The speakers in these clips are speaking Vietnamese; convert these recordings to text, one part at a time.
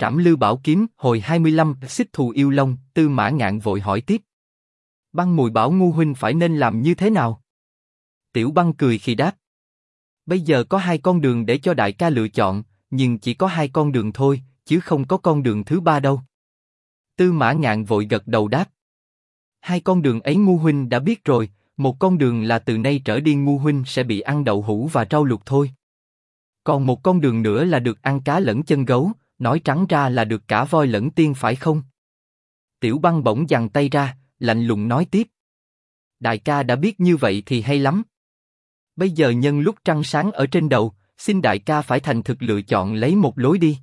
Trảm Lư Bảo Kiếm, hồi 25, Xích Thù Yêu Long. Tư Mã Ngạn vội hỏi tiếp. Băng Mùi bảo Ngu huynh phải nên làm như thế nào? Tiểu Băng cười khi đáp. Bây giờ có hai con đường để cho đại ca lựa chọn, nhưng chỉ có hai con đường thôi, chứ không có con đường thứ ba đâu. Tư Mã Ngạn vội gật đầu đáp. Hai con đường ấy Ngu huynh đã biết rồi, một con đường là từ nay trở đi Ngu huynh sẽ bị ăn đậu hũ và rau luộc thôi. Còn một con đường nữa là được ăn cá lẫn chân gấu, nói trắng ra là được cả voi lẫn tiên phải không? Tiểu Băng bỗng giằng tay ra, lạnh lùng nói tiếp. Đại ca đã biết như vậy thì hay lắm. Bây giờ nhân lúc trăng sáng ở trên đầu, xin đại ca phải thành thực lựa chọn lấy một lối đi.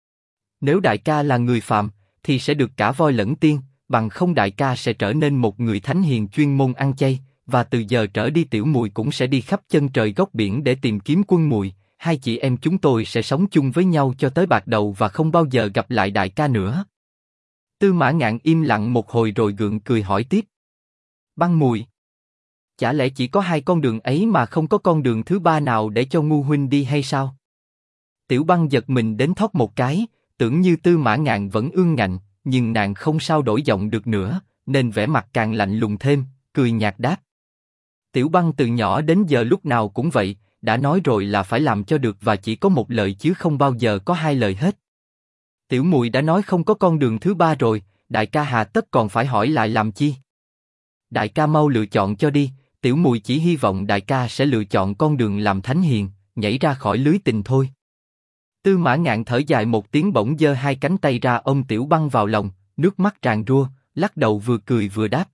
Nếu đại ca là người phàm, thì sẽ được cả voi lẫn tiên, bằng không đại ca sẽ trở nên một người thánh hiền chuyên môn ăn chay, và từ giờ trở đi Tiểu Mùi cũng sẽ đi khắp chân trời góc biển để tìm kiếm Quân Mùi. Hai chị em chúng tôi sẽ sống chung với nhau cho tới bạc đầu và không bao giờ gặp lại đại ca nữa. Tư Mã Ngạn im lặng một hồi rồi gượng cười hỏi tiếp. Băng Mùi, chả lẽ chỉ có hai con đường ấy mà không có con đường thứ ba nào để cho Ngu huynh đi hay sao? Tiểu Băng giật mình đến thót một cái, tưởng như Tư Mã Ngạn vẫn ương ngạnh, nhưng nàng không sao đổi giọng được nữa, nên vẻ mặt càng lạnh lùng thêm, cười nhạt đáp. Tiểu Băng từ nhỏ đến giờ lúc nào cũng vậy, đã nói rồi là phải làm cho được và chỉ có một lời chứ không bao giờ có hai lời hết. Tiểu Mùi đã nói không có con đường thứ ba rồi, đại ca hà tất còn phải hỏi lại làm chi? Đại ca mau lựa chọn cho đi, Tiểu Mùi chỉ hy vọng đại ca sẽ lựa chọn con đường làm thánh hiền, nhảy ra khỏi lưới tình thôi. Tư Mã Ngạn thở dài một tiếng bỗng giơ hai cánh tay ra ôm Tiểu Băng vào lòng, nước mắt tràn rua, lắc đầu vừa cười vừa đáp.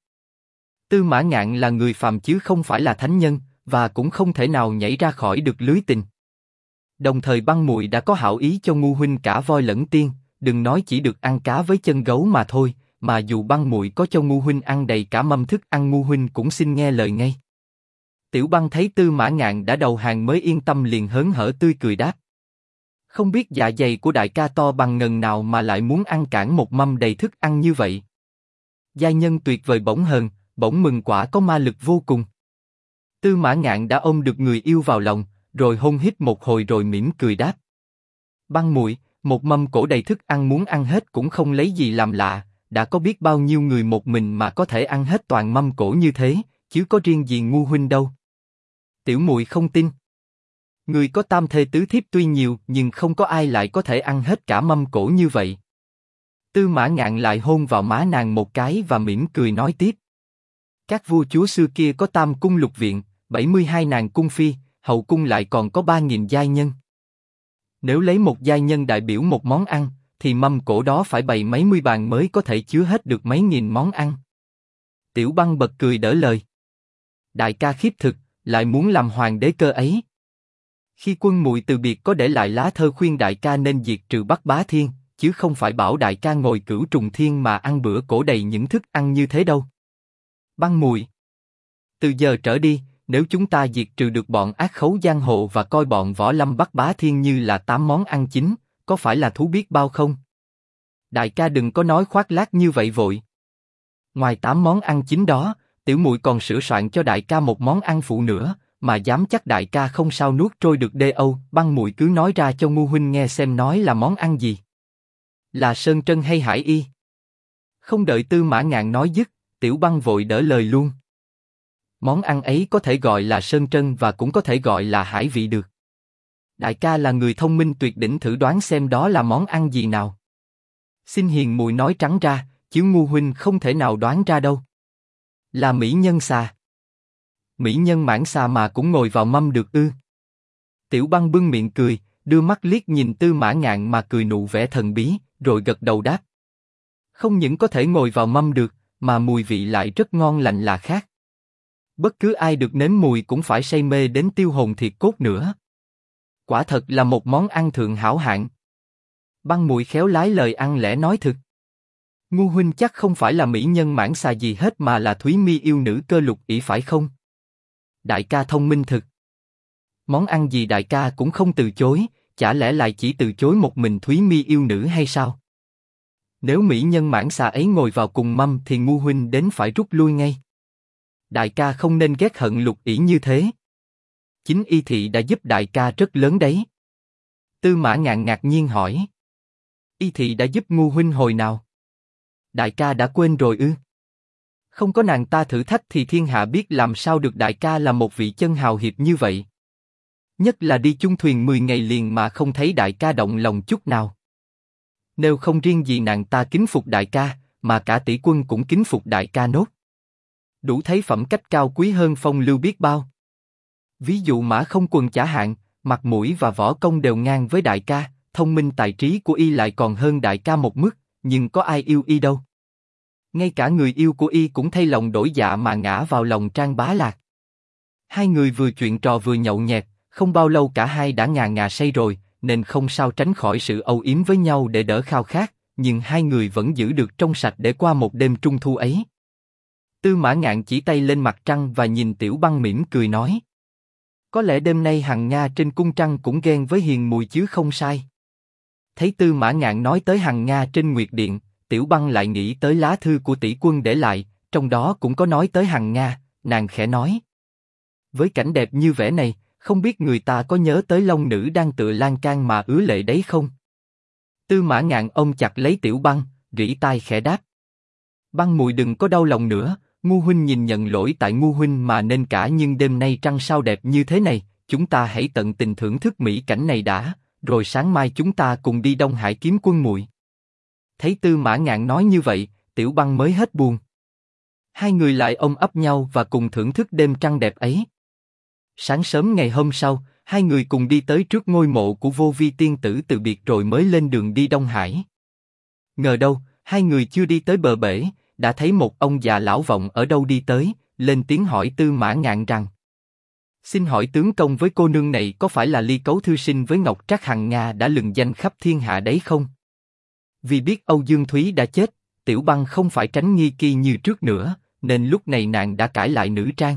Tư Mã Ngạn là người phàm chứ không phải là thánh nhân, và cũng không thể nào nhảy ra khỏi được lưới tình. Đồng thời Băng Mùi đã có hảo ý cho Ngu huynh cả voi lẫn tiên, đừng nói chỉ được ăn cá với chân gấu mà thôi, mà dù Băng Mùi có cho Ngu huynh ăn đầy cả mâm thức ăn Ngu huynh cũng xin nghe lời ngay. Tiểu Băng thấy Tư Mã Ngạn đã đầu hàng mới yên tâm liền hớn hở tươi cười đáp. Không biết dạ dày của đại ca to bằng ngần nào mà lại muốn ăn cản một mâm đầy thức ăn như vậy. Giai nhân tuyệt vời bỗng hờn, bỗng mừng quả có ma lực vô cùng. Tư Mã Ngạn đã ôm được người yêu vào lòng, rồi hôn hít một hồi rồi mỉm cười đáp. Băng Mùi, một mâm cỗ đầy thức ăn muốn ăn hết cũng không lấy gì làm lạ, đã có biết bao nhiêu người một mình mà có thể ăn hết toàn mâm cỗ như thế, chứ có riêng gì Ngu huynh đâu. Tiểu Mùi không tin. Người có tam thê tứ thiếp tuy nhiều nhưng không có ai lại có thể ăn hết cả mâm cỗ như vậy. Tư Mã Ngạn lại hôn vào má nàng một cái và mỉm cười nói tiếp. Các vua chúa xưa kia có tam cung lục viện, 72 nàng cung phi, hậu cung lại còn có 3.000 giai nhân. Nếu lấy một giai nhân đại biểu một món ăn, thì mâm cỗ đó phải bày mấy mươi bàn mới có thể chứa hết được mấy nghìn món ăn. Tiểu Băng bật cười đỡ lời. Đại ca khiếp thực, lại muốn làm hoàng đế cơ ấy. Khi Quân Mùi từ biệt có để lại lá thơ khuyên đại ca nên diệt trừ Bắc Bá Thiên, chứ không phải bảo đại ca ngồi Cửu Trùng Thiên mà ăn bữa cỗ đầy những thức ăn như thế đâu. Băng Mùi, từ giờ trở đi, nếu chúng ta diệt trừ được bọn ác khấu giang hồ và coi bọn võ lâm Bắc Bá Thiên như là 8 món ăn chính, có phải là thú biết bao không? Đại ca đừng có nói khoác lác như vậy vội. Ngoài 8 món ăn chính đó, Tiểu Mùi còn sửa soạn cho đại ca một món ăn phụ nữa, mà dám chắc đại ca không sao nuốt trôi được đê âu. Băng Mùi cứ nói ra cho Ngu huynh nghe xem nói là món ăn gì. Là sơn trân hay hải y? Không đợi Tư Mã Ngạn nói dứt, Tiểu Băng vội đỡ lời luôn. Món ăn ấy có thể gọi là sơn trân và cũng có thể gọi là hải vị được. Đại ca là người thông minh tuyệt đỉnh, thử đoán xem đó là món ăn gì nào. Xin hiền Mùi nói trắng ra, chứ Ngu huynh không thể nào đoán ra đâu. Là mỹ nhân xà. Mỹ nhân mãng xà mà cũng ngồi vào mâm được ư? Tiểu Băng bưng miệng cười, đưa mắt liếc nhìn Tư Mã Ngạn mà cười nụ vẻ thần bí, rồi gật đầu đáp. Không những có thể ngồi vào mâm được, mà mùi vị lại rất ngon lành là khác. Bất cứ ai được nếm mùi cũng phải say mê đến tiêu hồn thiệt cốt nữa. Quả thật là một món ăn thượng hảo hạng. Băng Mùi khéo lái lời ăn lẽ nói thực. Ngu huynh chắc không phải là mỹ nhân mãng xà gì hết mà là Thúy Mi yêu nữ Cơ Lục ỷ phải không? Đại ca thông minh thực. Món ăn gì đại ca cũng không từ chối, chả lẽ lại chỉ từ chối một mình Thúy Mi yêu nữ hay sao? Nếu mỹ nhân mãng xà ấy ngồi vào cùng mâm thì Ngu huynh đến phải rút lui ngay. Đại ca không nên ghét hận Lục ỷ như thế. Chính y thị đã giúp đại ca rất lớn đấy. Tư Mã Ngạn ngạc nhiên hỏi. Y thị đã giúp Ngu huynh hồi nào? Đại ca đã quên rồi ư? Không có nàng ta thử thách thì thiên hạ biết làm sao được đại ca là một vị chân hào hiệp như vậy. Nhất là đi chung thuyền 10 ngày liền mà không thấy đại ca động lòng chút nào. Nếu không riêng gì nàng ta kính phục đại ca, mà cả tỷ quân cũng kính phục đại ca nốt. Đủ thấy phẩm cách cao quý hơn phong lưu biết bao. Ví dụ Mã Không Quần chả hạn, mặt mũi và võ công đều ngang với đại ca, thông minh tài trí của y lại còn hơn đại ca một mức, nhưng có ai yêu y đâu. Ngay cả người yêu của y cũng thay lòng đổi dạ mà ngã vào lòng Trang Bá Lạc. Hai người vừa chuyện trò vừa nhậu nhẹt, không bao lâu cả hai đã ngà ngà say rồi, nên không sao tránh khỏi sự âu yếm với nhau để đỡ khao khát, nhưng hai người vẫn giữ được trong sạch để qua một đêm trung thu ấy. Tư Mã Ngạn chỉ tay lên mặt trăng và nhìn Tiểu Băng mỉm cười nói: có lẽ đêm nay hằng Nga trên cung trăng cũng ghen với Hiền Mùi chứ không sai. Thấy Tư Mã Ngạn nói tới hằng Nga trên Nguyệt Điện, Tiểu Băng lại nghĩ tới lá thư của tỷ quân để lại, trong đó cũng có nói tới hằng Nga, nàng khẽ nói: với cảnh đẹp như vẻ này, không biết người ta có nhớ tới long nữ đang tựa lan can mà ứa lệ đấy không? Tư Mã Ngạn ôm chặt lấy Tiểu Băng, rỉ tai khẽ đáp: Băng mùi đừng có đau lòng nữa, Ngu huynh nhìn nhận lỗi tại Ngu huynh mà nên cả, nhưng đêm nay trăng sao đẹp như thế này, chúng ta hãy tận tình thưởng thức mỹ cảnh này đã, rồi sáng mai chúng ta cùng đi Đông Hải kiếm quân muội. Thấy Tư Mã Ngạn nói như vậy, Tiểu Băng mới hết buồn. Hai người lại ôm ấp nhau và cùng thưởng thức đêm trăng đẹp ấy. Sáng sớm ngày hôm sau, hai người cùng đi tới trước ngôi mộ của Vô Vi tiên tử từ biệt rồi mới lên đường đi Đông Hải. Ngờ đâu, hai người chưa đi tới bờ bể, đã thấy một ông già lão vọng ở đâu đi tới, lên tiếng hỏi Tư Mã Ngạn rằng: xin hỏi tướng công với cô nương này có phải là Ly Cấu thư sinh với Ngọc Trác hằng Nga đã lừng danh khắp thiên hạ đấy không? Vì biết Âu Dương Thúy đã chết, Tiểu Băng không phải tránh nghi kỳ như trước nữa, nên lúc này nàng đã cải lại nữ trang.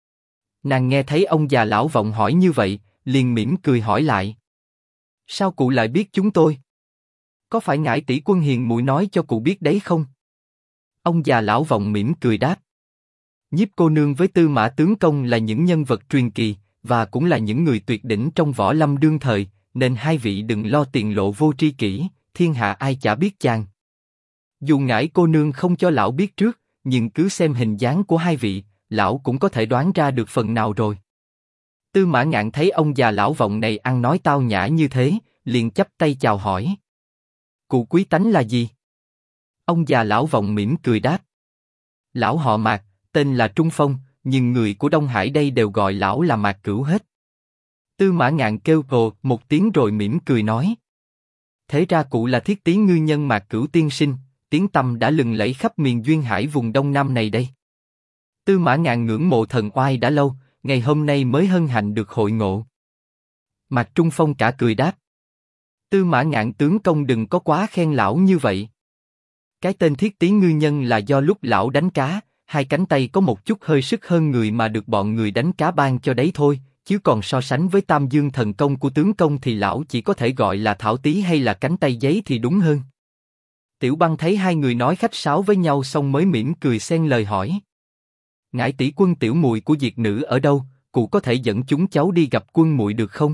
Nàng nghe thấy ông già lão vọng hỏi như vậy, liền mỉm cười hỏi lại: sao cụ lại biết chúng tôi? Có phải ngải tỷ quân Hiền muội nói cho cụ biết đấy không? Ông già lão vọng mỉm cười đáp: Nhiếp cô nương với Tư Mã tướng công là những nhân vật truyền kỳ, và cũng là những người tuyệt đỉnh trong võ lâm đương thời, nên hai vị đừng lo tiền lộ vô tri kỷ, thiên hạ ai chả biết chàng. Dù ngải cô nương không cho lão biết trước, nhưng cứ xem hình dáng của hai vị, lão cũng có thể đoán ra được phần nào rồi. Tư Mã Ngạn thấy ông già lão vọng này ăn nói tao nhã như thế, liền chắp tay chào hỏi: cụ quý tánh là gì? Ông già lão vọng mỉm cười đáp: lão họ Mạc, tên là Trung Phong, nhưng người của Đông Hải đây đều gọi lão là Mạc Cửu hết. Tư Mã Ngạn kêu ồ một tiếng rồi mỉm cười nói: thế ra cụ là thiết tí ngư nhân Mạc Cửu tiên sinh, tiếng tăm đã lừng lẫy khắp miền duyên hải vùng Đông Nam này đây. Tư Mã Ngạn ngưỡng mộ thần oai đã lâu, ngày hôm nay mới hân hạnh được hội ngộ. Mạc Trung Phong cả cười đáp: Tư Mã Ngạn tướng công đừng có quá khen lão như vậy. Cái tên thiết tí ngư nhân là do lúc lão đánh cá, hai cánh tay có một chút hơi sức hơn người mà được bọn người đánh cá ban cho đấy thôi, chứ còn so sánh với Tam Dương thần công của tướng công thì lão chỉ có thể gọi là thảo tí hay là cánh tay giấy thì đúng hơn. Tiểu Băng thấy hai người nói khách sáo với nhau xong mới mỉm cười xen lời hỏi: ngải tỷ quân tiểu muội của Diệt nữ ở đâu, cụ có thể dẫn chúng cháu đi gặp quân muội được không?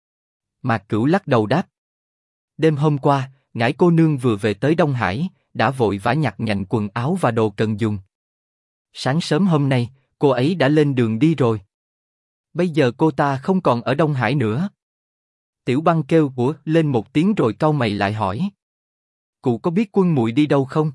Mạc Cửu lắc đầu đáp: đêm hôm qua, ngải cô nương vừa về tới Đông Hải, đã vội vã nhặt nhạnh quần áo và đồ cần dùng. Sáng sớm hôm nay, cô ấy đã lên đường đi rồi. Bây giờ cô ta không còn ở Đông Hải nữa. Tiểu Băng kêu ủa lên một tiếng rồi cau mày lại hỏi: cụ có biết quân muội đi đâu không?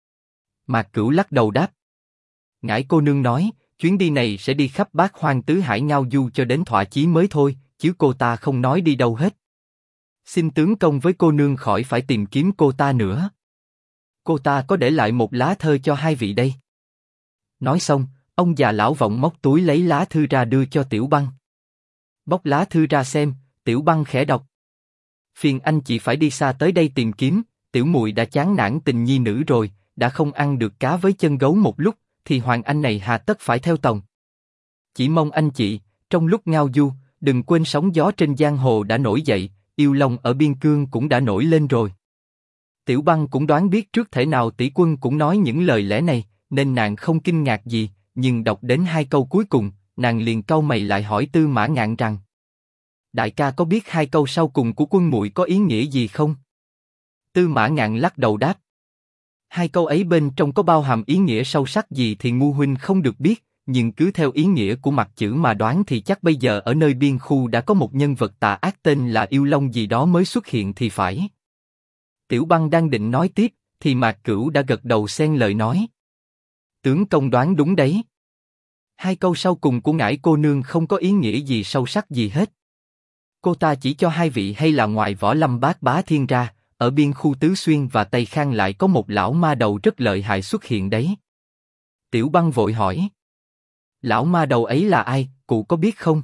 Mạc Cửu lắc đầu đáp: ngải cô nương nói, chuyến đi này sẽ đi khắp bát hoang tứ hải ngao du cho đến thỏa chí mới thôi, chứ cô ta không nói đi đâu hết. Xin tướng công với cô nương khỏi phải tìm kiếm cô ta nữa. Cô ta có để lại một lá thơ cho hai vị đây. Nói xong, ông già lão vọng móc túi lấy lá thư ra đưa cho Tiểu Băng. Bóc lá thư ra xem, Tiểu Băng khẽ đọc: phiền anh chị phải đi xa tới đây tìm kiếm, tiểu muội đã chán nản tình nhi nữ rồi, đã không ăn được cá với chân gấu một lúc, thì hoàng anh này hà tất phải theo tòng. Chỉ mong anh chị, trong lúc ngao du, đừng quên sóng gió trên giang hồ đã nổi dậy, yêu long ở biên cương cũng đã nổi lên rồi. Tiểu Băng cũng đoán biết trước thể nào tỷ quân cũng nói những lời lẽ này, nên nàng không kinh ngạc gì, nhưng đọc đến hai câu cuối cùng, nàng liền cau mày lại hỏi Tư Mã Ngạn rằng: đại ca có biết hai câu sau cùng của quân muội có ý nghĩa gì không? Tư Mã Ngạn lắc đầu đáp. Hai câu ấy bên trong có bao hàm ý nghĩa sâu sắc gì thì ngu huynh không được biết, nhưng cứ theo ý nghĩa của mặt chữ mà đoán thì chắc bây giờ ở nơi biên khu đã có một nhân vật tà ác tên là Yêu Long gì đó mới xuất hiện thì phải. Tiểu Băng đang định nói tiếp, thì Mạc Cửu đã gật đầu xen lời nói. Tướng công đoán đúng đấy. Hai câu sau cùng của ngải cô nương không có ý nghĩa gì sâu sắc gì hết. Cô ta chỉ cho hai vị hay là ngoài Võ Lâm Bát Bá Thiên ra, ở biên khu Tứ Xuyên và Tây Khang lại có một lão ma đầu rất lợi hại xuất hiện đấy. Tiểu Băng vội hỏi. Lão ma đầu ấy là ai, cụ có biết không?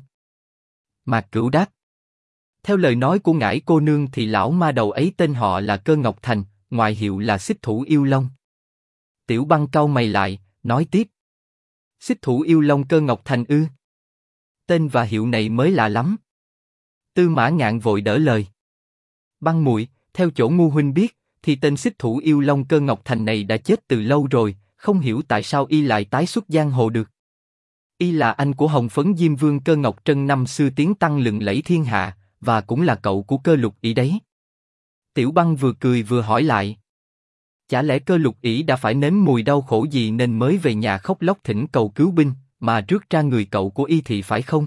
Mạc Cửu đáp. Theo lời nói của ngải cô nương thì lão ma đầu ấy tên họ là Cơ Ngọc Thành, ngoại hiệu là Xích Thủ Yêu Long. Tiểu Băng cau mày lại, nói tiếp. Xích Thủ Yêu Long Cơ Ngọc Thành ư? Tên và hiệu này mới lạ lắm. Tư Mã Ngạn vội đỡ lời. Băng muội, theo chỗ ngu huynh biết, thì tên Xích Thủ Yêu Long Cơ Ngọc Thành này đã chết từ lâu rồi, không hiểu tại sao y lại tái xuất giang hồ được. Y là anh của Hồng Phấn Diêm Vương Cơ Ngọc Trân năm xưa tiếng tăm lừng lẫy thiên hạ, và cũng là cậu của Cơ Lục Ỷ đấy. Tiểu Băng vừa cười vừa hỏi lại. Chả lẽ Cơ Lục Ỷ đã phải nếm mùi đau khổ gì nên mới về nhà khóc lóc thỉnh cầu cứu binh, mà rước ra người cậu của y thì phải không?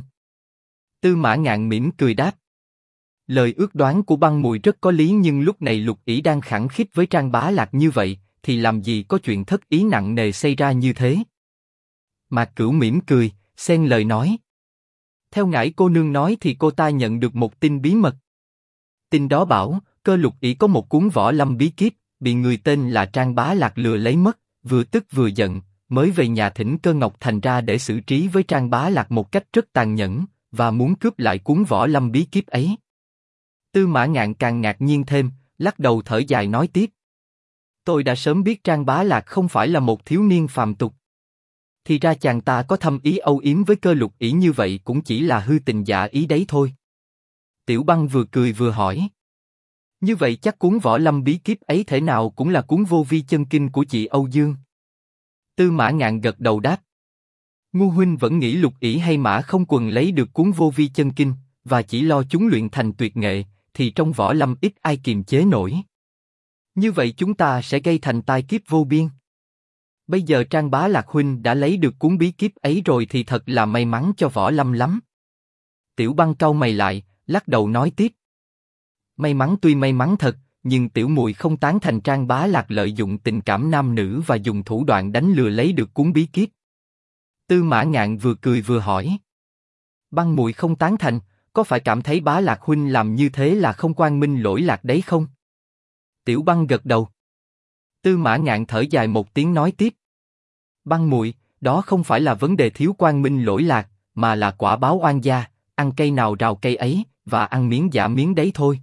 Tư Mã Ngạn mỉm cười đáp. Lời ước đoán của Băng muội rất có lý, nhưng lúc này Lục Ỷ đang khẳng khít với Trang Bá Lạc như vậy, thì làm gì có chuyện thất ý nặng nề xảy ra như thế? Mạc Cửu mỉm cười, xen lời nói. Theo ngải cô nương nói thì cô ta nhận được một tin bí mật. Tin đó bảo, Cơ Lục Ỷ có một cuốn võ lâm bí kíp, bị người tên là Trang Bá Lạc lừa lấy mất, vừa tức vừa giận, mới về nhà thỉnh Cơ Ngọc Thành ra để xử trí với Trang Bá Lạc một cách rất tàn nhẫn, và muốn cướp lại cuốn võ lâm bí kíp ấy. Tư Mã Ngạn càng ngạc nhiên thêm, lắc đầu thở dài nói tiếp. Tôi đã sớm biết Trang Bá Lạc không phải là một thiếu niên phàm tục. Thì ra chàng ta có thâm ý âu yếm với Cơ Lục Ỷ như vậy cũng chỉ là hư tình giả ý đấy thôi. Tiểu Băng vừa cười vừa hỏi. Như vậy chắc cuốn võ lâm bí kíp ấy thể nào cũng là cuốn vô vi chân kinh của chị Âu Dương. Tư Mã Ngạn gật đầu đáp. Ngu huynh vẫn nghĩ Lục Ỷ hay Mã Không Quần lấy được cuốn vô vi chân kinh, và chỉ lo chúng luyện thành tuyệt nghệ, thì trong võ lâm ít ai kiềm chế nổi. Như vậy chúng ta sẽ gây thành tai kiếp vô biên. Bây giờ Trang Bá Lạc huynh đã lấy được cuốn bí kíp ấy rồi thì thật là may mắn cho võ lâm lắm. Tiểu Băng cau mày lại, lắc đầu nói tiếp. May mắn tuy may mắn thật, nhưng tiểu muội không tán thành Trang Bá Lạc lợi dụng tình cảm nam nữ và dùng thủ đoạn đánh lừa lấy được cuốn bí kíp. Tư Mã Ngạn vừa cười vừa hỏi. Băng muội không tán thành, có phải cảm thấy Bá Lạc huynh làm như thế là không quang minh lỗi lạc đấy không? Tiểu Băng gật đầu. Tư Mã Ngạn thở dài một tiếng nói tiếp. Băng muội, đó không phải là vấn đề thiếu quang minh lỗi lạc, mà là quả báo oan gia, ăn cây nào rào cây ấy, và ăn miếng trả miếng đấy thôi.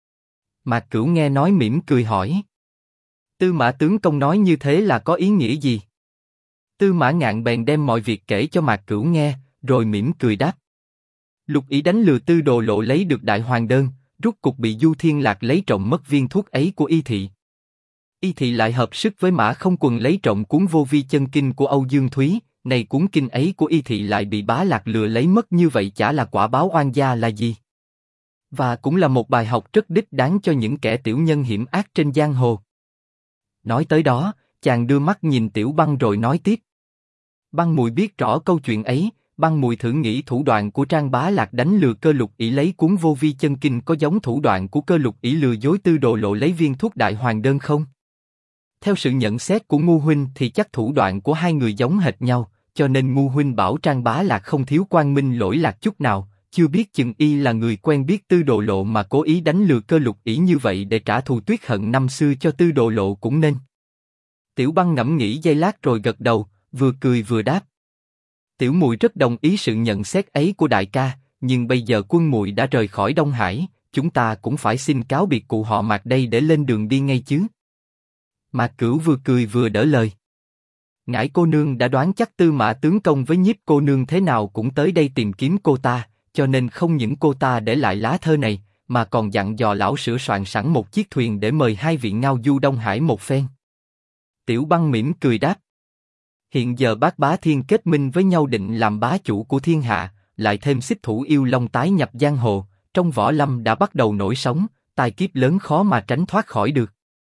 Mạc Cửu nghe nói mỉm cười hỏi. Tư Mã tướng công nói như thế là có ý nghĩa gì? Tư Mã Ngạn bèn đem mọi việc kể cho Mạc Cửu nghe, rồi mỉm cười đáp. Lục Ỷ đánh lừa Tư Đồ Lộ lấy được đại hoàng đơn, rút cục bị Du Thiên Lạc lấy trộm mất viên thuốc ấy của Y Thị. Y Thị lại hợp sức với Mã Không Quần lấy trộm cuốn vô vi chân kinh của Âu Dương Thúy, này cuốn kinh ấy của Y Thị lại bị Bá Lạc lừa lấy mất, như vậy chả là quả báo oan gia là gì? Và cũng là một bài học rất đích đáng cho những kẻ tiểu nhân hiểm ác trên giang hồ. Nói tới đó, chàng đưa mắt nhìn Tiểu Băng rồi nói tiếp. Băng muội biết rõ câu chuyện ấy, Băng muội thử nghĩ thủ đoạn của Trang Bá Lạc đánh lừa Cơ Lục Ỷ lấy cuốn vô vi chân kinh có giống thủ đoạn của Cơ Lục Ỷ lừa dối Tư Đồ Lộ lấy viên thuốc đại hoàng đơn không? Theo sự nhận xét của ngu huynh thì chắc thủ đoạn của hai người giống hệt nhau, cho nên ngu huynh bảo Trang Bá Lạc không thiếu quang minh lỗi lạc chút nào, chưa biết chừng y là người quen biết Tư Đồ Lộ mà cố ý đánh lừa Cơ Lục Ỷ như vậy để trả thù tuyết hận năm xưa cho Tư Đồ Lộ cũng nên. Tiểu Băng ngẫm nghĩ giây lát rồi gật đầu, vừa cười vừa đáp. Tiểu muội rất đồng ý sự nhận xét ấy của đại ca, nhưng bây giờ quân muội đã rời khỏi Đông Hải, chúng ta cũng phải xin cáo biệt cụ họ Mạc đây để lên đường đi ngay chứ. Mạc Cửu vừa cười vừa đỡ lời. Ngải cô nương đã đoán chắc Tư Mã tướng công với Nhiếp cô nương thế nào cũng tới đây tìm kiếm cô ta, cho nên không những cô ta để lại lá thơ này, mà còn dặn dò lão sửa soạn sẵn một chiếc thuyền để mời hai vị ngao du Đông Hải một phen. Tiểu Băng mỉm cười đáp. Hiện giờ Bát Bá Thiên kết minh với nhau định làm bá chủ của thiên hạ, lại thêm Xích Thủ Yêu Long tái nhập giang hồ, trong võ lâm đã bắt đầu nổi sóng, tai kiếp lớn khó mà tránh thoát khỏi được.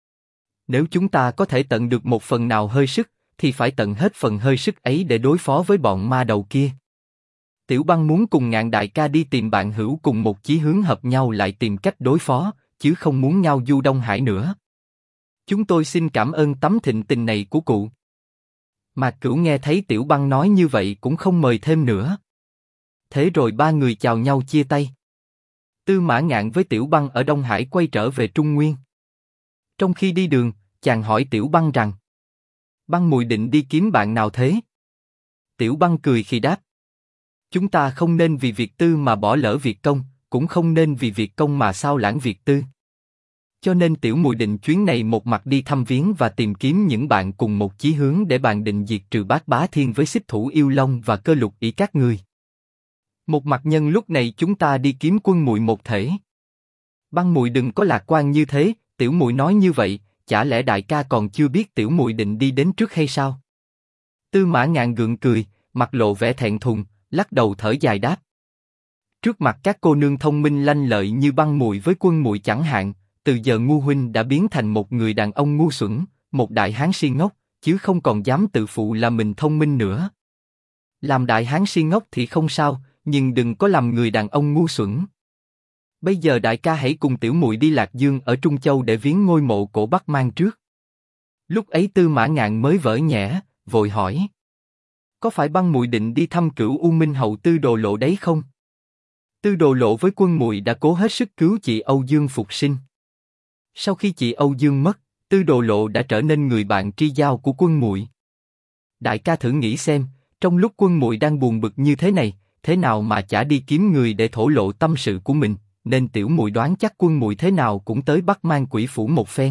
Nếu chúng ta có thể tận được một phần nào hơi sức, thì phải tận hết phần hơi sức ấy để đối phó với bọn ma đầu kia. Tiểu Băng muốn cùng Ngạn đại ca đi tìm bạn hữu cùng một chí hướng hợp nhau lại tìm cách đối phó, chứ không muốn ngao du Đông Hải nữa. Chúng tôi xin cảm ơn tấm thịnh tình này của cụ. Mạc Cửu nghe thấy Tiểu Băng nói như vậy cũng không mời thêm nữa. Thế rồi ba người chào nhau chia tay. Tư Mã Ngạn với Tiểu Băng ở Đông Hải quay trở về Trung Nguyên. Trong khi đi đường, chàng hỏi Tiểu Băng rằng: Băng Mùi định đi kiếm bạn nào thế? Tiểu Băng cười khi đáp: Chúng ta không nên vì việc tư mà bỏ lỡ việc công, cũng không nên vì việc công mà sao lãng việc tư. Cho nên Tiểu Mùi định chuyến này một mặt đi thăm viếng và tìm kiếm những bạn cùng một chí hướng để bàn định diệt trừ Bát Bá Thiên với xích thủ Yêu Long và Cơ Lục Ỷ các ngươi. Một mặt nhân lúc này chúng ta đi kiếm Quân Mùi một thể. Băng Mùi đừng có lạc quan như thế, Tiểu Mùi nói như vậy, chả lẽ đại ca còn chưa biết Tiểu Mùi định đi đến trước hay sao? Tư Mã Ngạn gượng cười, mặt lộ vẻ thẹn thùng, lắc đầu thở dài đáp: Trước mặt các cô nương thông minh lanh lợi như Băng Mùi với Quân Mùi chẳng hạn, từ giờ Ngu huynh đã biến thành một người đàn ông ngu xuẩn, một đại hán si ngốc, chứ không còn dám tự phụ là mình thông minh nữa. Làm đại hán si ngốc thì không sao, nhưng đừng có làm người đàn ông ngu xuẩn. Bây giờ đại ca hãy cùng Tiểu Mùi đi Lạc Dương ở Trung Châu để viếng ngôi mộ cổ Bắc Mang trước. Lúc ấy Tư Mã Ngạn mới vỡ nhẽ, vội hỏi: Có phải Băng Mùi định đi thăm Cửu U Minh hậu Tư Đồ Lộ đấy không? Tư Đồ Lộ với Quân Mùi đã cố hết sức cứu chị Âu Dương phục sinh. Sau khi chị Âu Dương mất, Tư Đồ Lộ đã trở nên người bạn tri giao của Quân Mùi. Đại ca thử nghĩ xem, trong lúc Quân Mùi đang buồn bực như thế này, thế nào mà chả đi kiếm người để thổ lộ tâm sự của mình, nên Tiểu Mùi đoán chắc Quân Mùi thế nào cũng tới Bắc Mang Quỷ Phủ một phen.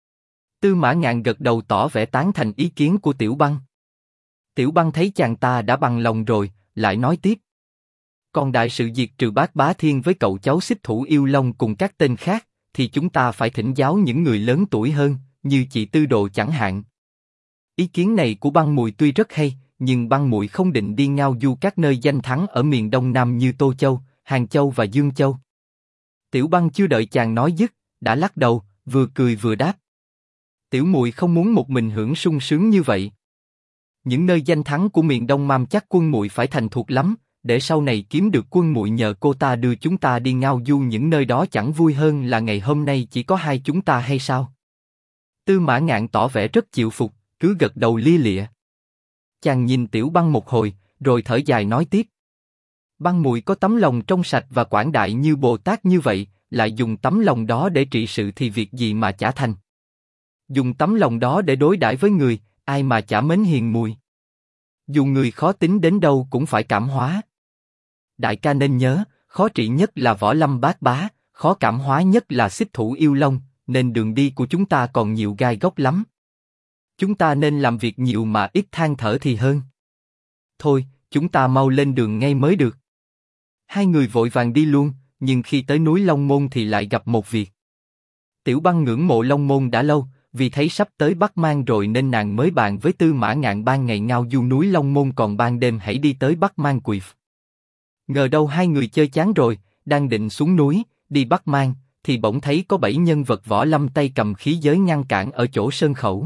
Tư Mã Ngạn gật đầu tỏ vẻ tán thành ý kiến của Tiểu Băng. Tiểu Băng thấy chàng ta đã bằng lòng rồi, lại nói tiếp: Còn đại sự diệt trừ Bát Bá Thiên với cậu cháu xích thủ Yêu Long cùng các tên khác, thì chúng ta phải thỉnh giáo những người lớn tuổi hơn, như chị Tư Đồ chẳng hạn. Ý kiến này của Băng Mùi tuy rất hay, nhưng Băng Mùi không định đi ngao du các nơi danh thắng ở miền Đông Nam như Tô Châu, Hàng Châu và Dương Châu. Tiểu Băng chưa đợi chàng nói dứt, đã lắc đầu, vừa cười vừa đáp: Tiểu Mùi không muốn một mình hưởng sung sướng như vậy. Những nơi danh thắng của miền Đông Nam chắc Quân Mùi phải thành thuộc lắm, để sau này kiếm được Quân Mùi nhờ cô ta đưa chúng ta đi ngao du những nơi đó chẳng vui hơn là ngày hôm nay chỉ có hai chúng ta hay sao? Tư Mã Ngạn tỏ vẻ rất chịu phục, cứ gật đầu lia lịa. Chàng nhìn Tiểu Băng một hồi, rồi thở dài nói tiếp: Băng Mùi có tấm lòng trong sạch và quảng đại như Bồ Tát như vậy, lại dùng tấm lòng đó để trị sự thì việc gì mà chả thành. Dùng tấm lòng đó để đối đãi với người, ai mà chả mến hiền Mùi. Dù người khó tính đến đâu cũng phải cảm hóa. Đại ca nên nhớ, khó trị nhất là Võ Lâm Bát Bá, khó cảm hóa nhất là xích thủ Yêu Long, nên đường đi của chúng ta còn nhiều gai góc lắm. Chúng ta nên làm việc nhiều mà ít than thở thì hơn. Thôi, chúng ta mau lên đường ngay mới được. Hai người vội vàng đi luôn, nhưng khi tới núi Long Môn thì lại gặp một việc. Tiểu Băng ngưỡng mộ Long Môn đã lâu, vì thấy sắp tới Bắc Mang rồi nên nàng mới bàn với Tư Mã Ngạn ban ngày ngao du núi Long Môn, còn ban đêm hãy đi tới Bắc Mang Quỷ Phủ. Ngờ đâu hai người chơi chán rồi, đang định xuống núi, đi Bắc Mang, thì bỗng thấy có 7 nhân vật võ lâm tay cầm khí giới ngăn cản ở chỗ sơn khẩu.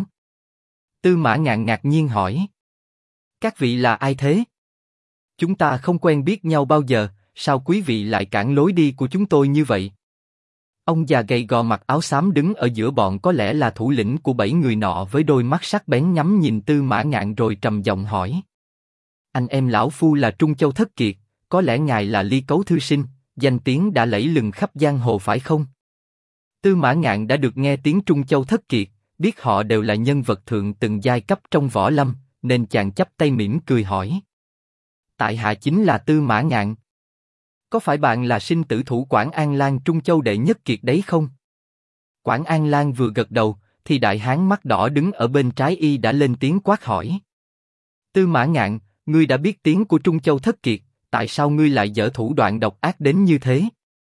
Tư Mã Ngạn ngạc nhiên hỏi: Các vị là ai thế? Chúng ta không quen biết nhau bao giờ, sao quý vị lại cản lối đi của chúng tôi như vậy? Ông già gầy gò mặc áo xám đứng ở giữa bọn có lẽ là thủ lĩnh của 7 người nọ, với đôi mắt sắc bén ngắm nhìn Tư Mã Ngạn rồi trầm giọng hỏi: Anh em lão phu là Trung Châu Thất Kiệt, có lẽ ngài là Ly Cấu thư sinh, danh tiếng đã lẫy lừng khắp giang hồ phải không? Tư Mã Ngạn đã được nghe tiếng Trung Châu Thất Kiệt, biết họ đều là nhân vật thượng từng giai cấp trong võ lâm, nên chàng chắp tay mỉm cười hỏi: Tại hạ chính là Tư Mã Ngạn. Có phải bạn là sinh tử thủ Quảng An Lan Trung Châu đệ nhất kiệt đấy không? Quảng An Lan vừa gật đầu, thì đại hán mắt đỏ đứng ở bên trái y đã lên tiếng quát hỏi: Tư Mã Ngạn, ngươi đã biết tiếng của Trung Châu Thất Kiệt, tại sao ngươi lại dở thủ đoạn độc ác đến như thế?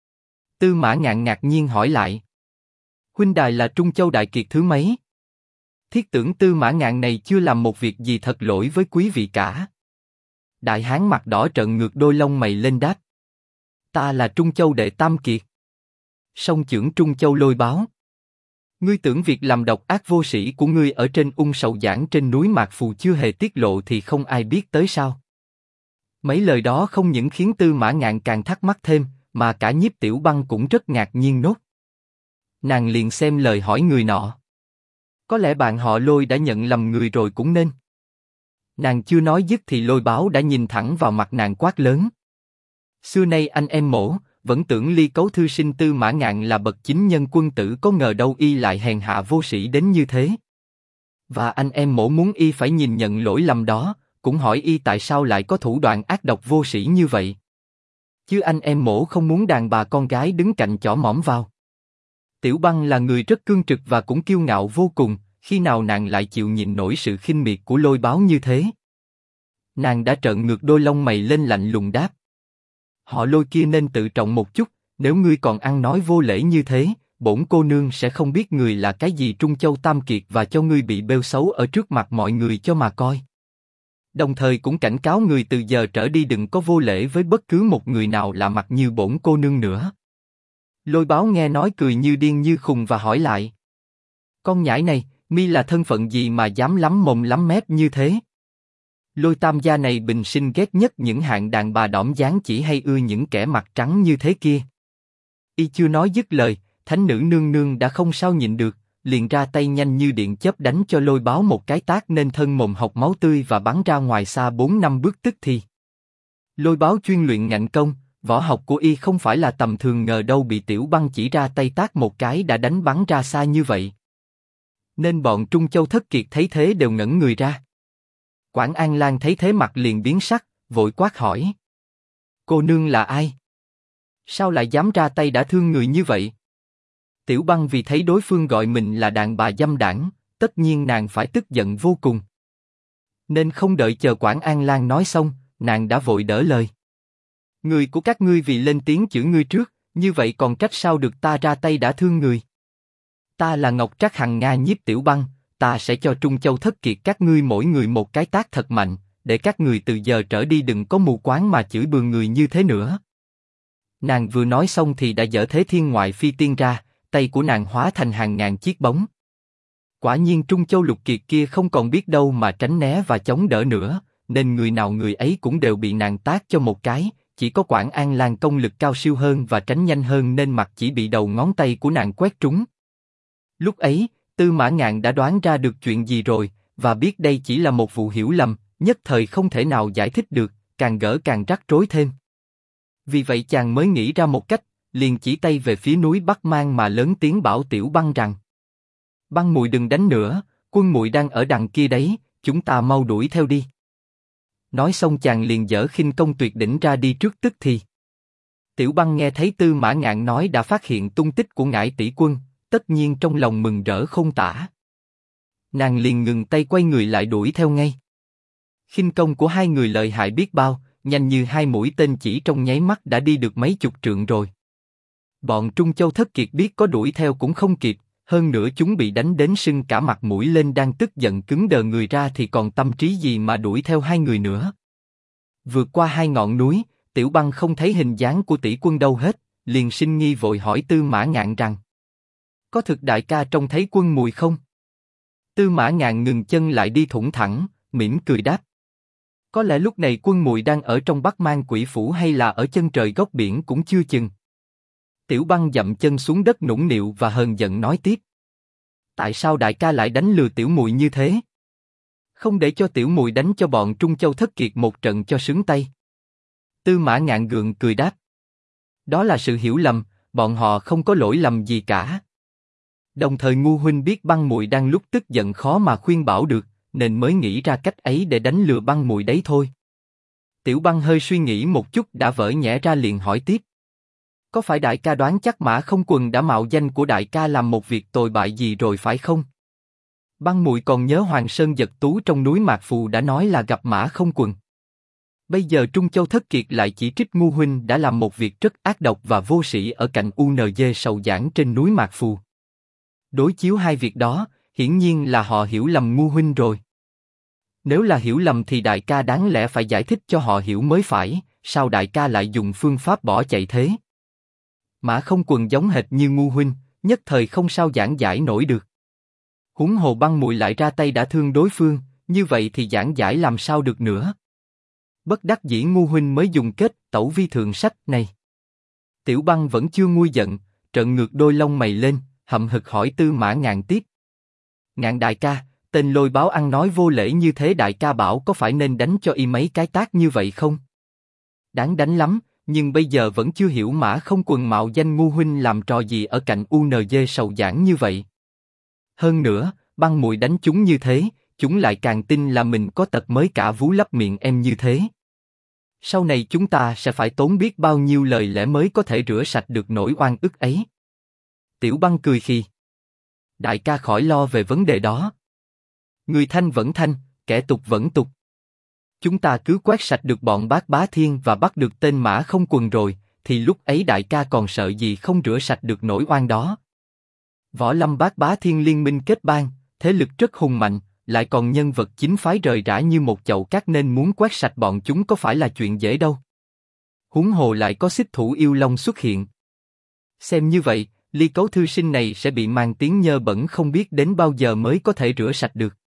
Tư Mã Ngạn ngạc nhiên hỏi lại: Huynh đài là Trung Châu đại kiệt thứ mấy? Thiết tưởng Tư Mã Ngạn này chưa làm một việc gì thật lỗi với quý vị cả. Đại hán mặt đỏ trợn ngược đôi lông mày lên đáp: Ta là Trung Châu đệ tam kiệt. Song chưởng Trung Châu Lôi Báo. Ngươi tưởng việc làm độc ác vô sĩ của ngươi ở trên ung sầu giảng trên núi Mạc Phù chưa hề tiết lộ thì không ai biết tới sao? Mấy lời đó không những khiến Tư Mã Ngạn càng thắc mắc thêm, mà cả Nhiếp Tiểu Băng cũng rất ngạc nhiên nốt. Nàng liền xem lời hỏi người nọ. Có lẽ bạn họ Lôi đã nhận lầm người rồi cũng nên. Nàng chưa nói dứt thì Lôi Báo đã nhìn thẳng vào mặt nàng quát lớn. Xưa nay anh em Mỗ vẫn tưởng Ly Cấu thư sinh Tư Mã Ngạn là bậc chính nhân quân tử, có ngờ đâu y lại hèn hạ vô sĩ đến như thế. Và anh em Mỗ muốn y phải nhìn nhận lỗi lầm đó, cũng hỏi y tại sao lại có thủ đoạn ác độc vô sĩ như vậy. Chứ anh em Mỗ không muốn đàn bà con gái đứng cạnh chỏ mỏm vào. Tiểu Băng là người rất cương trực và cũng kiêu ngạo vô cùng, khi nào nàng lại chịu nhịn nổi sự khinh miệt của Lôi Báo như thế? Nàng đã trợn ngược đôi lông mày lên lạnh lùng đáp. Họ Lôi kia nên tự trọng một chút, nếu ngươi còn ăn nói vô lễ như thế, bổn cô nương sẽ không biết người là cái gì Trung Châu Tam Kiệt và cho ngươi bị bêu xấu ở trước mặt mọi người cho mà coi. Đồng thời cũng cảnh cáo người từ giờ trở đi đừng có vô lễ với bất cứ một người nào lạ mặt như bổn cô nương nữa. Lôi Báo nghe nói cười như điên như khùng và hỏi lại. Con nhãi này, mi là thân phận gì mà dám lắm mồm lắm mép như thế? Lôi Tam gia này bình sinh ghét nhất những hạng đàn bà đỏm dáng chỉ hay ưa những kẻ mặt trắng như thế kia. Y chưa nói dứt lời, thánh nữ nương nương đã không sao nhịn được, liền ra tay nhanh như điện chớp đánh cho Lôi Báo một cái tát nên thân mồm hộc máu tươi và bắn ra ngoài xa 4-5 bước tức thì. Lôi Báo chuyên luyện ngạnh công, võ học của y không phải là tầm thường, ngờ đâu bị Tiểu Băng chỉ ra tay tát một cái đã đánh bắn ra xa như vậy. Nên bọn Trung Châu Thất Kiệt thấy thế đều ngẩn người ra. Quảng An Lan thấy thế mặt liền biến sắc, vội quát hỏi. Cô nương là ai? Sao lại dám ra tay đã thương người như vậy? Tiểu Băng vì thấy đối phương gọi mình là đàn bà dâm đảng, tất nhiên nàng phải tức giận vô cùng. Nên không đợi chờ Quảng An Lan nói xong, nàng đã vội đỡ lời. Người của các ngươi vì lên tiếng chửi ngươi trước, như vậy còn trách sao được ta ra tay đã thương người. Ta là Ngọc Trác Hằng Nga Nhiếp Tiểu Băng, ta sẽ cho Trung Châu Thất Kiệt các ngươi mỗi người một cái tát thật mạnh, để các người từ giờ trở đi đừng có mù quáng mà chửi bừa người như thế nữa. Nàng vừa nói xong thì đã giở thế thiên ngoại phi tiên ra, tay của nàng hóa thành hàng ngàn chiếc bóng. Quả nhiên Trung Châu Lục Kiệt kia không còn biết đâu mà tránh né và chống đỡ nữa, nên người nào người ấy cũng đều bị nàng tát cho một cái. Chỉ có Quảng An Lan công lực cao siêu hơn và tránh nhanh hơn nên mặt chỉ bị đầu ngón tay của nàng quét trúng. Lúc ấy, Tư Mã Ngạn đã đoán ra được chuyện gì rồi, và biết đây chỉ là một vụ hiểu lầm, nhất thời không thể nào giải thích được, càng gỡ càng rắc rối thêm. Vì vậy chàng mới nghĩ ra một cách, liền chỉ tay về phía núi Bắc Mang mà lớn tiếng bảo Tiểu Băng rằng: Băng muội đừng đánh nữa, quân muội đang ở đằng kia đấy, chúng ta mau đuổi theo đi. Nói xong chàng liền giở khinh công tuyệt đỉnh ra đi trước tức thì. Tiểu Băng nghe thấy Tư Mã Ngạn nói đã phát hiện tung tích của Ngải tỷ quân, tất nhiên trong lòng mừng rỡ không tả. Nàng liền ngừng tay quay người lại đuổi theo ngay. Khinh công của hai người lợi hại biết bao, nhanh như hai mũi tên chỉ trong nháy mắt đã đi được mấy chục trượng rồi. Bọn Trung Châu Thất Kiệt biết có đuổi theo cũng không kịp, hơn nữa chúng bị đánh đến sưng cả mặt mũi lên, đang tức giận cứng đờ người ra thì còn tâm trí gì mà đuổi theo hai người nữa. Vượt qua hai ngọn núi, Tiểu Băng không thấy hình dáng của tỷ quân đâu hết, liền sinh nghi vội hỏi Tư Mã Ngạn rằng: Có thực đại ca trông thấy quân mùi không? Tư Mã Ngạn ngừng chân lại đi thủng thẳng, mỉm cười đáp: Có lẽ lúc này quân mùi đang ở trong Bắc Mang Quỷ Phủ hay là ở chân trời góc biển cũng chưa chừng. Tiểu Băng dậm chân xuống đất nũng nịu và hờn giận nói tiếp: Tại sao đại ca lại đánh lừa tiểu muội như thế? Không để cho tiểu muội đánh cho bọn Trung Châu Thất Kiệt một trận cho sướng tay. Tư Mã Ngạn gượng cười đáp: Đó là sự hiểu lầm, bọn họ không có lỗi lầm gì cả. Đồng thời ngu huynh biết Băng muội đang lúc tức giận khó mà khuyên bảo được, nên mới nghĩ ra cách ấy để đánh lừa Băng muội đấy thôi. Tiểu Băng hơi suy nghĩ một chút đã vỡ nhẽ ra liền hỏi tiếp: Có phải đại ca đoán chắc Mã Không Quần đã mạo danh của đại ca làm một việc tồi bại gì rồi phải không? Băng muội còn nhớ Hoàng Sơn Giật Tú trong núi Mạc Phù đã nói là gặp Mã Không Quần. Bây giờ Trung Châu Thất Kiệt lại chỉ trích ngu huynh đã làm một việc rất ác độc và vô sĩ ở cạnh UNG sầu giảng trên núi Mạc Phù. Đối chiếu hai việc đó, hiển nhiên là họ hiểu lầm ngu huynh rồi. Nếu là hiểu lầm thì đại ca đáng lẽ phải giải thích cho họ hiểu mới phải, sao đại ca lại dùng phương pháp bỏ chạy thế? Mã Không Quần giống hệt như ngu huynh, nhất thời không sao giảng giải nổi được. Huống hồ Băng Mùi lại ra tay đã thương đối phương, như vậy thì giảng giải làm sao được nữa. Bất đắc dĩ Ngu huynh mới dùng kết tẩu vi thượng sách này. Tiểu Băng vẫn chưa nguôi giận, trợn ngược đôi lông mày lên, hậm hực hỏi Tư Mã Ngạn tiếp. Ngạn đại ca, tên Lôi Báo ăn nói vô lễ như thế đại ca bảo có phải nên đánh cho y mấy cái tát như vậy không? Đáng đánh lắm, nhưng bây giờ vẫn chưa hiểu Mã Không Quần mạo danh Ngu huynh làm trò gì ở cạnh UNG sầu giảng như vậy. Hơn nữa, Băng Mùi đánh chúng như thế, chúng lại càng tin là mình có tật mới cả vú lấp miệng em như thế. Sau này chúng ta sẽ phải tốn biết bao nhiêu lời lẽ mới có thể rửa sạch được nỗi oan ức ấy. Tiểu Băng cười khì. Đại ca khỏi lo về vấn đề đó. Người thanh vẫn thanh, kẻ tục vẫn tục. Chúng ta cứ quét sạch được bọn Bác Bá Thiên và bắt được tên Mã Không Quần rồi, thì lúc ấy đại ca còn sợ gì không rửa sạch được nỗi oan đó. Võ Lâm Bác Bá Thiên liên minh kết bang, thế lực rất hùng mạnh, lại còn nhân vật chính phái rời rã như một chậu cát nên muốn quét sạch bọn chúng có phải là chuyện dễ đâu. Huống hồ lại có xích thủ yêu long xuất hiện. Xem như vậy, Ly Cấu thư sinh này sẽ bị mang tiếng nhơ bẩn không biết đến bao giờ mới có thể rửa sạch được.